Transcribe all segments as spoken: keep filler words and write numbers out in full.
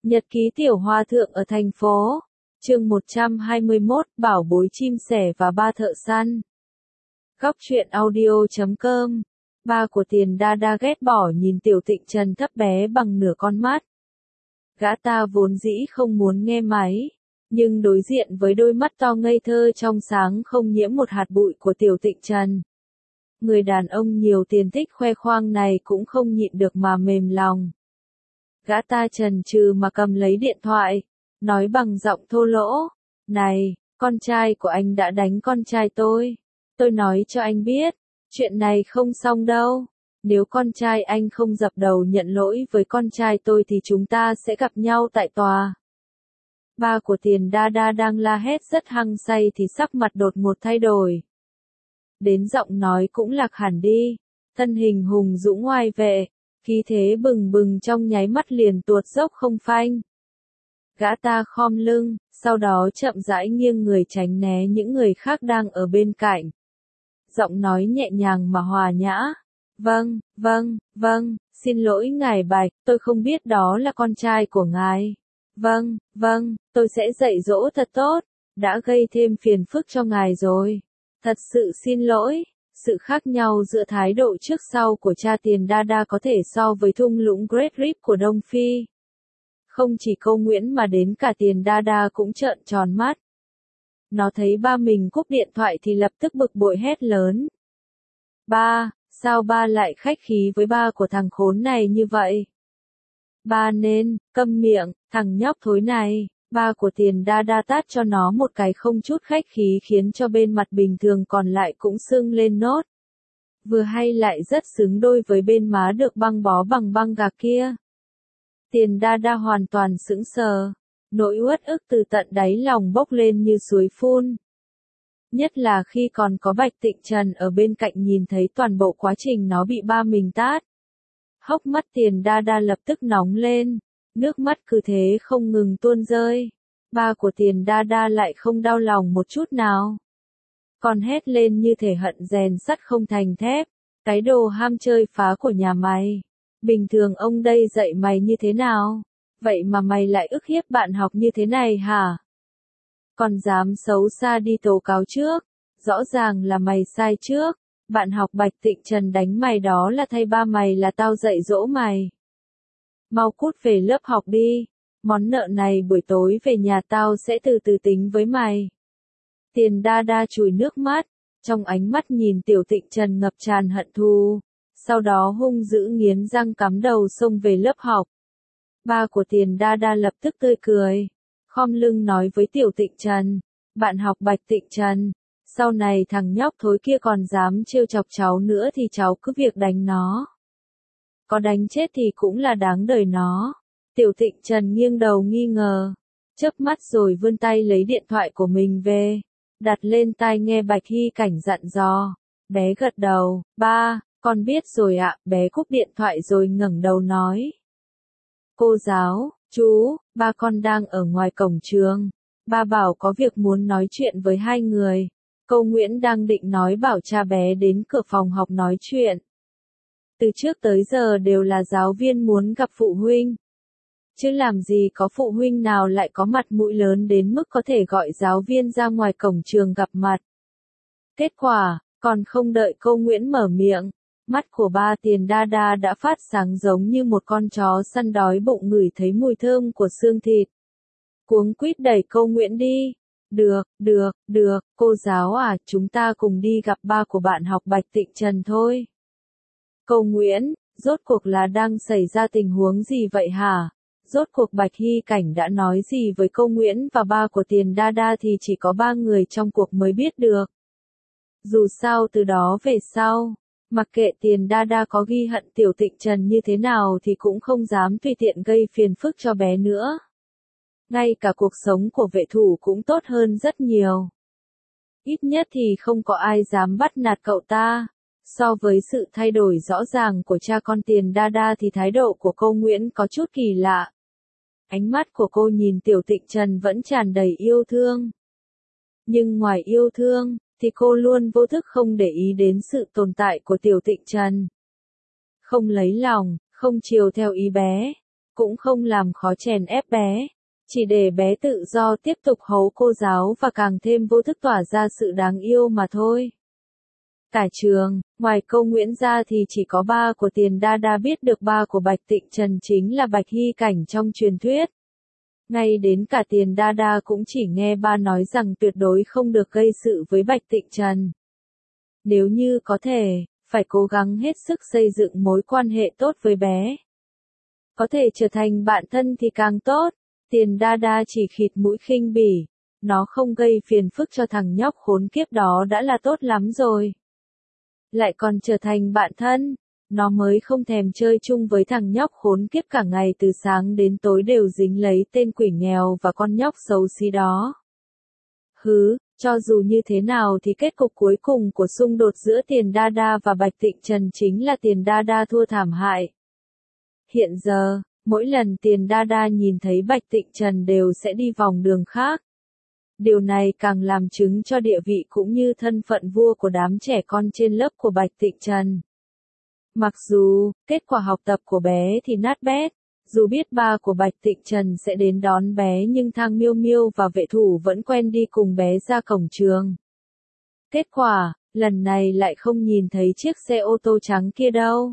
Nhật ký tiểu hòa thượng ở thành phố. Chương một trăm hai mươi mốt, bảo bối chim sẻ và ba thợ săn. Góc truyện audio chấm com. Ba của Tiền Đa Đa ghét bỏ nhìn Tiểu Tịnh Trần thấp bé bằng nửa con mắt. Gã ta vốn dĩ không muốn nghe máy, nhưng đối diện với đôi mắt to ngây thơ trong sáng không nhiễm một hạt bụi của Tiểu Tịnh Trần, người đàn ông nhiều tiền thích khoe khoang này cũng không nhịn được mà mềm lòng. Gã ta chần chừ mà cầm lấy điện thoại, nói bằng giọng thô lỗ, "Này, con trai của anh đã đánh con trai tôi. Tôi nói cho anh biết, chuyện này không xong đâu. Nếu con trai anh không dập đầu nhận lỗi với con trai tôi thì chúng ta sẽ gặp nhau tại tòa." Ba của Tiền Đa Đa đang la hét rất hăng say thì sắc mặt đột ngột thay đổi. Đến giọng nói cũng lạc hẳn đi, thân hình hùng dũng oai vệ, khí thế bừng bừng trong nháy mắt liền tuột dốc không phanh. Gã ta khom lưng, sau đó chậm rãi nghiêng người tránh né những người khác đang ở bên cạnh. Giọng nói nhẹ nhàng mà hòa nhã. "Vâng, vâng, vâng, xin lỗi ngài Bạch, tôi không biết đó là con trai của ngài. Vâng, vâng, tôi sẽ dạy dỗ thật tốt, đã gây thêm phiền phức cho ngài rồi. Thật sự xin lỗi." Sự khác nhau giữa thái độ trước sau của cha Tiền Đa Đa có thể so với thung lũng Great Rip của Đông Phi. Không chỉ Câu Nguyễn mà đến cả Tiền Đa Đa cũng trợn tròn mắt. Nó thấy ba mình cúp điện thoại thì lập tức bực bội hét lớn. "Ba, sao ba lại khách khí với ba của thằng khốn này như vậy? Ba nên, câm miệng, thằng nhóc thối này." Ba của Tiền Đa Đa tát cho nó một cái không chút khách khí khiến cho bên mặt bình thường còn lại cũng sưng lên nốt. Vừa hay lại rất xứng đôi với bên má được băng bó bằng băng gạc kia. Tiền Đa Đa hoàn toàn sững sờ, nỗi uất ức từ tận đáy lòng bốc lên như suối phun. Nhất là khi còn có Bạch Tịnh Trần ở bên cạnh nhìn thấy toàn bộ quá trình nó bị ba mình tát. Hốc mắt Tiền Đa Đa lập tức nóng lên. Nước mắt cứ thế không ngừng tuôn rơi. Ba của Tiền Đa Đa lại không đau lòng một chút nào. Còn hét lên như thể hận rèn sắt không thành thép. "Cái đồ ham chơi phá của nhà mày. Bình thường ông đây dạy mày như thế nào? Vậy mà mày lại ức hiếp bạn học như thế này hả? Còn dám xấu xa đi tố cáo trước. Rõ ràng là mày sai trước. Bạn học Bạch Tịnh Trần đánh mày đó là thay ba mày là tao dạy dỗ mày. Mau cút về lớp học đi, món nợ này buổi tối về nhà tao sẽ từ từ tính với mày." Tiền Đa Đa chùi nước mắt, trong ánh mắt nhìn Tiểu Tịnh Trần ngập tràn hận thù, sau đó hung dữ nghiến răng cắm đầu xông về lớp học. Ba của Tiền Đa Đa lập tức tươi cười, khom lưng nói với Tiểu Tịnh Trần, "Bạn học Bạch Tịnh Trần, sau này thằng nhóc thối kia còn dám trêu chọc cháu nữa thì cháu cứ việc đánh nó. Có đánh chết thì cũng là đáng đời nó." Tiểu Tịnh Trần nghiêng đầu nghi ngờ, chớp mắt rồi vươn tay lấy điện thoại của mình về, đặt lên tai nghe Bạch Hy Cảnh dặn dò. Bé gật đầu, "Ba, con biết rồi ạ." Bé cúp điện thoại rồi ngẩng đầu nói. "Cô giáo, chú, ba con đang ở ngoài cổng trường. Ba bảo có việc muốn nói chuyện với hai người." Câu Nguyễn đang định nói bảo cha bé đến cửa phòng học nói chuyện. Từ trước tới giờ đều là giáo viên muốn gặp phụ huynh. Chứ làm gì có phụ huynh nào lại có mặt mũi lớn đến mức có thể gọi giáo viên ra ngoài cổng trường gặp mặt. Kết quả, còn không đợi Câu Nguyễn mở miệng, mắt của ba Tiền Đa Đa đã phát sáng giống như một con chó săn đói bụng ngửi thấy mùi thơm của xương thịt. Cuống quýt đẩy Câu Nguyễn đi. "Được, được, được, cô giáo à, chúng ta cùng đi gặp ba của bạn học Bạch Tịnh Trần thôi." "Câu Nguyễn, rốt cuộc là đang xảy ra tình huống gì vậy hả? Rốt cuộc Bạch Hy Cảnh đã nói gì với Câu Nguyễn và ba của Tiền Đa Đa thì chỉ có ba người trong cuộc mới biết được. Dù sao từ đó về sau, mặc kệ Tiền Đa Đa có ghi hận Tiểu Tịnh Trần như thế nào thì cũng không dám tùy tiện gây phiền phức cho bé nữa. Ngay cả cuộc sống của vệ thủ cũng tốt hơn rất nhiều. Ít nhất thì không có ai dám bắt nạt cậu ta." So với sự thay đổi rõ ràng của cha con Tiền Đa Đa thì thái độ của Câu Nguyễn có chút kỳ lạ. Ánh mắt của cô nhìn Tiểu Tịnh Trần vẫn tràn đầy yêu thương. Nhưng ngoài yêu thương, thì cô luôn vô thức không để ý đến sự tồn tại của Tiểu Tịnh Trần. Không lấy lòng, không chiều theo ý bé. cũng không làm khó chèn ép bé, chỉ để bé tự do tiếp tục hấu cô giáo và càng thêm vô thức tỏa ra sự đáng yêu mà thôi. Cả trường, ngoài Câu Nguyễn ra thì chỉ có ba của Tiền Đa Đa biết được ba của Bạch Tịnh Trần chính là Bạch Hy Cảnh trong truyền thuyết. Ngay đến cả Tiền Đa Đa cũng chỉ nghe ba nói rằng tuyệt đối không được gây sự với Bạch Tịnh Trần. Nếu như có thể, phải cố gắng hết sức xây dựng mối quan hệ tốt với bé. Có thể trở thành bạn thân thì càng tốt. Tiền Đa Đa chỉ khịt mũi khinh bỉ. Nó không gây phiền phức cho thằng nhóc khốn kiếp đó đã là tốt lắm rồi. Lại còn trở thành bạn thân, nó mới không thèm chơi chung với thằng nhóc khốn kiếp cả ngày từ sáng đến tối đều dính lấy tên quỷ nghèo và con nhóc xấu xí đó. Hứ, cho dù như thế nào thì kết cục cuối cùng của xung đột giữa Tiền Đa Đa và Bạch Tịnh Trần chính là Tiền Đa Đa thua thảm hại. Hiện giờ, mỗi lần Tiền Đa Đa nhìn thấy Bạch Tịnh Trần đều sẽ đi vòng đường khác. Điều này càng làm chứng cho địa vị cũng như thân phận vua của đám trẻ con trên lớp của Bạch Tịnh Trần. Mặc dù, kết quả học tập của bé thì nát bét, dù biết ba của Bạch Tịnh Trần sẽ đến đón bé nhưng Thang Miêu Miêu và vệ thủ vẫn quen đi cùng bé ra cổng trường. Kết quả, lần này lại không nhìn thấy chiếc xe ô tô trắng kia đâu.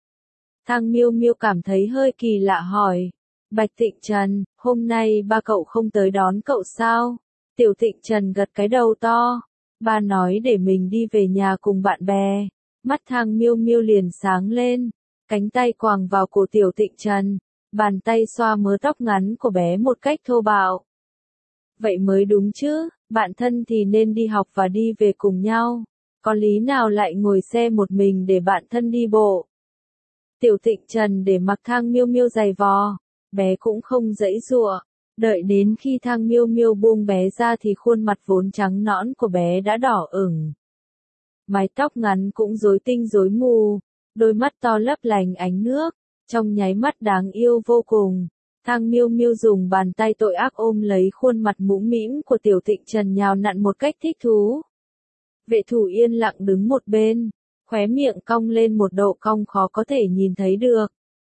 Thang Miêu Miêu cảm thấy hơi kỳ lạ hỏi, Bạch Tịnh Trần, hôm nay ba cậu không tới đón cậu sao? Tiểu Tịnh Trần gật cái đầu to, ba nói để mình đi về nhà cùng bạn bè. Mắt Thang Miêu Miêu liền sáng lên, cánh tay quàng vào cổ Tiểu Tịnh Trần, bàn tay xoa mớ tóc ngắn của bé một cách thô bạo. Vậy mới đúng chứ, bạn thân thì nên đi học và đi về cùng nhau, có lý nào lại ngồi xe một mình để bạn thân đi bộ. Tiểu Tịnh Trần để mặc Thang Miêu Miêu giày vò, bé cũng không giãy giụa. Đợi đến khi Thang Miêu Miêu buông bé ra thì khuôn mặt vốn trắng nõn của bé đã đỏ ửng. Mái tóc ngắn cũng rối tinh rối mù, đôi mắt to lấp lánh ánh nước, trong nháy mắt đáng yêu vô cùng. Thang Miêu Miêu dùng bàn tay tội ác ôm lấy khuôn mặt mũm mĩm của Tiểu Tịnh Trần nhào nặn một cách thích thú. Vệ thủ yên lặng đứng một bên, khóe miệng cong lên một độ cong khó có thể nhìn thấy được.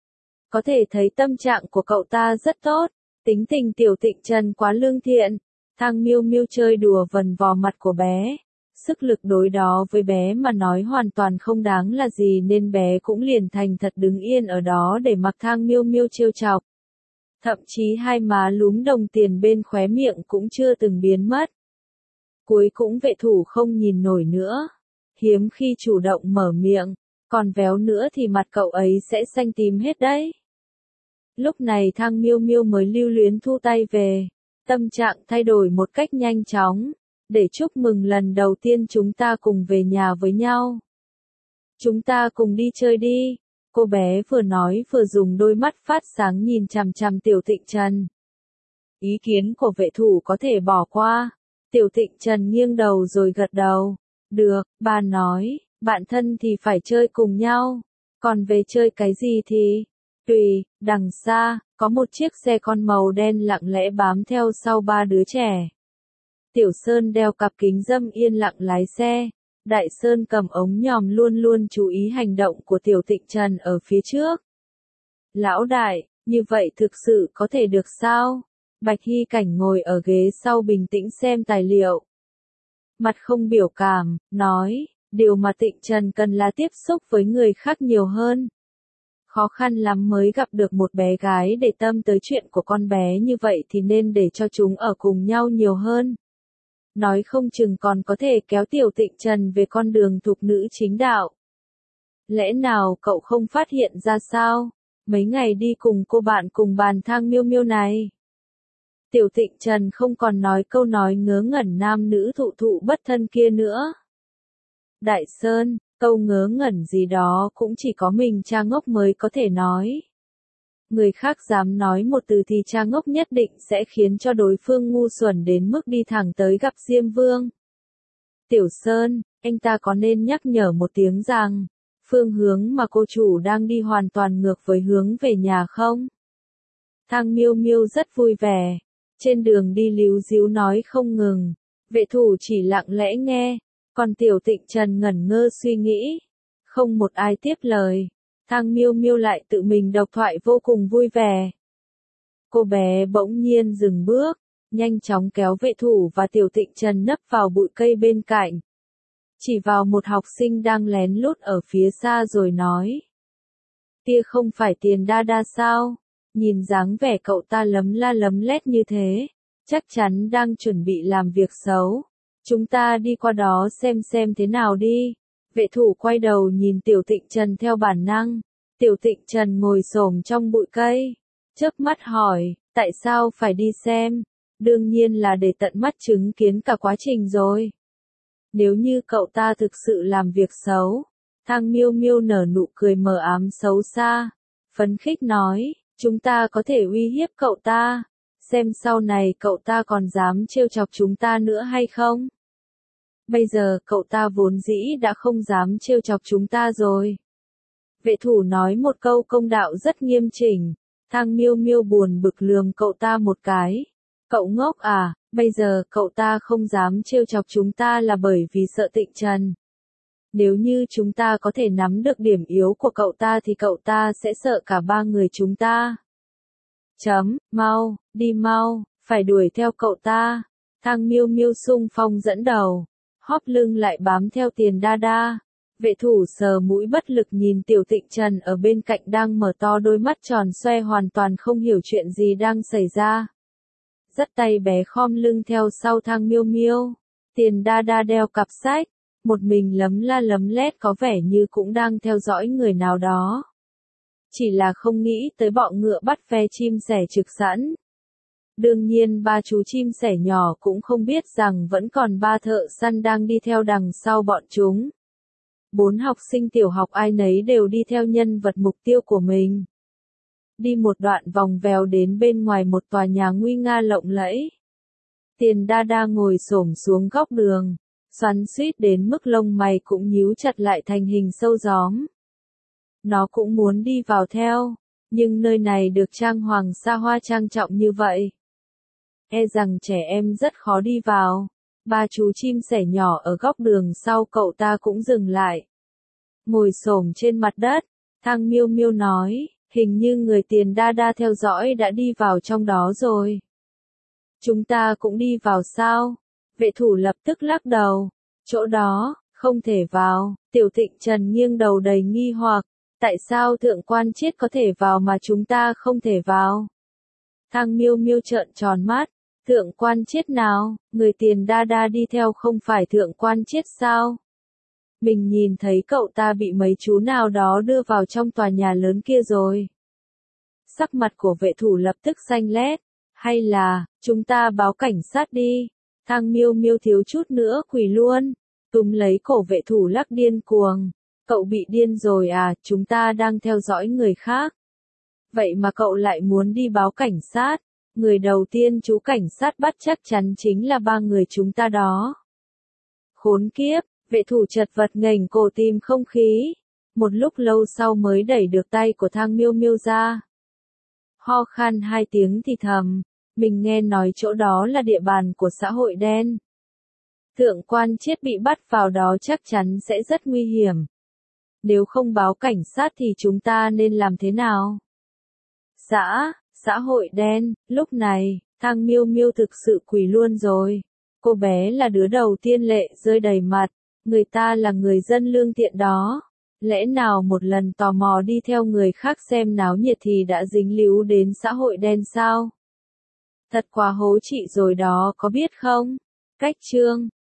Có thể thấy tâm trạng của cậu ta rất tốt. Tính tình Tiểu Tịnh Trần quá lương thiện, Thang Miêu Miêu chơi đùa vần vò mặt của bé, sức lực đối đó với bé mà nói hoàn toàn không đáng là gì nên bé cũng liền thành thật đứng yên ở đó để mặc Thang Miêu Miêu trêu chọc. Thậm chí hai má lúm đồng tiền bên khóe miệng cũng chưa từng biến mất. Cuối cũng vệ thủ không nhìn nổi nữa, hiếm khi chủ động mở miệng, còn véo nữa thì mặt cậu ấy sẽ xanh tím hết đấy. Lúc này Thang Miêu Miêu mới lưu luyến thu tay về, tâm trạng thay đổi một cách nhanh chóng, để chúc mừng lần đầu tiên chúng ta cùng về nhà với nhau. Chúng ta cùng đi chơi đi, cô bé vừa nói vừa dùng đôi mắt phát sáng nhìn chằm chằm Tiểu Tịnh Trần. Ý kiến của vệ thủ có thể bỏ qua, Tiểu Tịnh Trần nghiêng đầu rồi gật đầu, được, bà nói, bạn thân thì phải chơi cùng nhau, còn về chơi cái gì thì... Tùy, đằng xa, có một chiếc xe con màu đen lặng lẽ bám theo sau ba đứa trẻ. Tiểu Sơn đeo cặp kính râm yên lặng lái xe, Đại Sơn cầm ống nhòm luôn luôn chú ý hành động của Tiểu Tịnh Trần ở phía trước. Lão đại, như vậy thực sự có thể được sao? Bạch Hy Cảnh ngồi ở ghế sau bình tĩnh xem tài liệu. Mặt không biểu cảm, nói, điều mà Tịnh Trần cần là tiếp xúc với người khác nhiều hơn. Khó khăn lắm mới gặp được một bé gái để tâm tới chuyện của con bé như vậy thì nên để cho chúng ở cùng nhau nhiều hơn. Nói không chừng còn có thể kéo Tiểu Tịnh Trần về con đường thục nữ chính đạo. Lẽ nào cậu không phát hiện ra sao? Mấy ngày đi cùng cô bạn cùng bàn Thang Miêu Miêu này. Tiểu Tịnh Trần không còn nói câu nói ngớ ngẩn nam nữ thụ thụ bất thân kia nữa. Đại Sơn, câu ngớ ngẩn gì đó cũng chỉ có mình cha ngốc mới có thể nói. Người khác dám nói một từ thì cha ngốc nhất định sẽ khiến cho đối phương ngu xuẩn đến mức đi thẳng tới gặp Diêm Vương. Tiểu Sơn, anh ta có nên nhắc nhở một tiếng rằng, phương hướng mà cô chủ đang đi hoàn toàn ngược với hướng về nhà không? Thang Miêu Miêu rất vui vẻ, trên đường đi líu díu nói không ngừng, vệ thủ chỉ lặng lẽ nghe. Còn Tiểu Tịnh Trần ngẩn ngơ suy nghĩ, không một ai tiếp lời, Thang Miêu Miêu lại tự mình độc thoại vô cùng vui vẻ. Cô bé bỗng nhiên dừng bước, nhanh chóng kéo vệ thủ và Tiểu Tịnh Trần nấp vào bụi cây bên cạnh. Chỉ vào một học sinh đang lén lút ở phía xa rồi nói. Kia không phải Tiền Đa Đa sao? Nhìn dáng vẻ cậu ta lấm la lấm lét như thế, chắc chắn đang chuẩn bị làm việc xấu. Chúng ta đi qua đó xem xem thế nào đi. Vệ thủ quay đầu nhìn Tiểu Tịnh Trần theo bản năng. Tiểu Tịnh Trần ngồi xổm trong bụi cây, chớp mắt hỏi, tại sao phải đi xem? Đương nhiên là để tận mắt chứng kiến cả quá trình rồi. Nếu như cậu ta thực sự làm việc xấu, Thang Miêu Miêu nở nụ cười mờ ám xấu xa, phấn khích nói, chúng ta có thể uy hiếp cậu ta, xem sau này cậu ta còn dám trêu chọc chúng ta nữa hay không? Bây giờ cậu ta vốn dĩ đã không dám trêu chọc chúng ta rồi. Vệ thủ nói một câu công đạo rất nghiêm chỉnh, Thang Miêu Miêu buồn bực lườm cậu ta một cái. Cậu ngốc à, bây giờ cậu ta không dám trêu chọc chúng ta là bởi vì sợ Tịnh Trần. Nếu như chúng ta có thể nắm được điểm yếu của cậu ta thì cậu ta sẽ sợ cả ba người chúng ta. Chấm, mau, đi mau, phải đuổi theo cậu ta. Thang Miêu Miêu xung phong dẫn đầu, hóp lưng lại bám theo Tiền Đa Đa. Vệ thủ sờ mũi bất lực nhìn Tiểu Tịnh Trần ở bên cạnh đang mở to đôi mắt tròn xoe hoàn toàn không hiểu chuyện gì đang xảy ra. Dắt tay bé khom lưng theo sau Thang Miêu Miêu. Tiền Đa Đa đeo cặp sách, một mình lấm la lấm lét có vẻ như cũng đang theo dõi người nào đó. Chỉ là không nghĩ tới bọ ngựa bắt ve chim sẻ trực sẵn. Đương nhiên ba chú chim sẻ nhỏ cũng không biết rằng vẫn còn ba thợ săn đang đi theo đằng sau bọn chúng. Bốn học sinh tiểu học ai nấy đều đi theo nhân vật mục tiêu của mình. Đi một đoạn vòng vèo đến bên ngoài một tòa nhà nguy nga lộng lẫy. Tiền Đa Đa ngồi xổm xuống góc đường, xoắn xuýt đến mức lông mày cũng nhíu chặt lại thành hình sâu gióm. Nó cũng muốn đi vào theo, nhưng nơi này được trang hoàng xa hoa trang trọng như vậy. E rằng trẻ em rất khó đi vào. Ba chú chim sẻ nhỏ ở góc đường sau cậu ta cũng dừng lại. Ngồi xổm trên mặt đất, Thang Miêu Miêu nói, hình như người Tiền Đa Đa theo dõi đã đi vào trong đó rồi. Chúng ta cũng đi vào sao? Vệ thủ lập tức lắc đầu. Chỗ đó, không thể vào. Tiểu Tịnh Trần nghiêng đầu đầy nghi hoặc. Tại sao Thượng Quan Chiết có thể vào mà chúng ta không thể vào? Thang Miêu Miêu trợn tròn mắt. Thượng Quan Chiết nào? Người Tiền Đa Đa đi theo không phải Thượng Quan Chiết sao? Mình nhìn thấy cậu ta bị mấy chú nào đó đưa vào trong tòa nhà lớn kia rồi. Sắc mặt của vệ thủ lập tức xanh lét. Hay là, chúng ta báo cảnh sát đi. Thang Miêu Miêu thiếu chút nữa quỳ luôn. Túm lấy cổ vệ thủ lắc điên cuồng. Cậu bị điên rồi à, chúng ta đang theo dõi người khác. Vậy mà cậu lại muốn đi báo cảnh sát. Người đầu tiên chú cảnh sát bắt chắc chắn chính là ba người chúng ta đó. Khốn kiếp, vệ thủ chật vật nghềnh cổ tìm không khí. Một lúc lâu sau mới đẩy được tay của Thang Miêu Miêu ra. Ho khan hai tiếng thì thầm, mình nghe nói chỗ đó là địa bàn của xã hội đen. Thượng Quan Chiết bị bắt vào đó chắc chắn sẽ rất nguy hiểm. Nếu không báo cảnh sát thì chúng ta nên làm thế nào? Xã, xã hội đen, lúc này, Thang Miêu Miêu thực sự quỳ luôn rồi. Cô bé là đứa đầu tiên lệ rơi đầy mặt, người ta là người dân lương thiện đó. Lẽ nào một lần tò mò đi theo người khác xem náo nhiệt thì đã dính líu đến xã hội đen sao? Thật quá hố chị rồi đó có biết không? Cách chương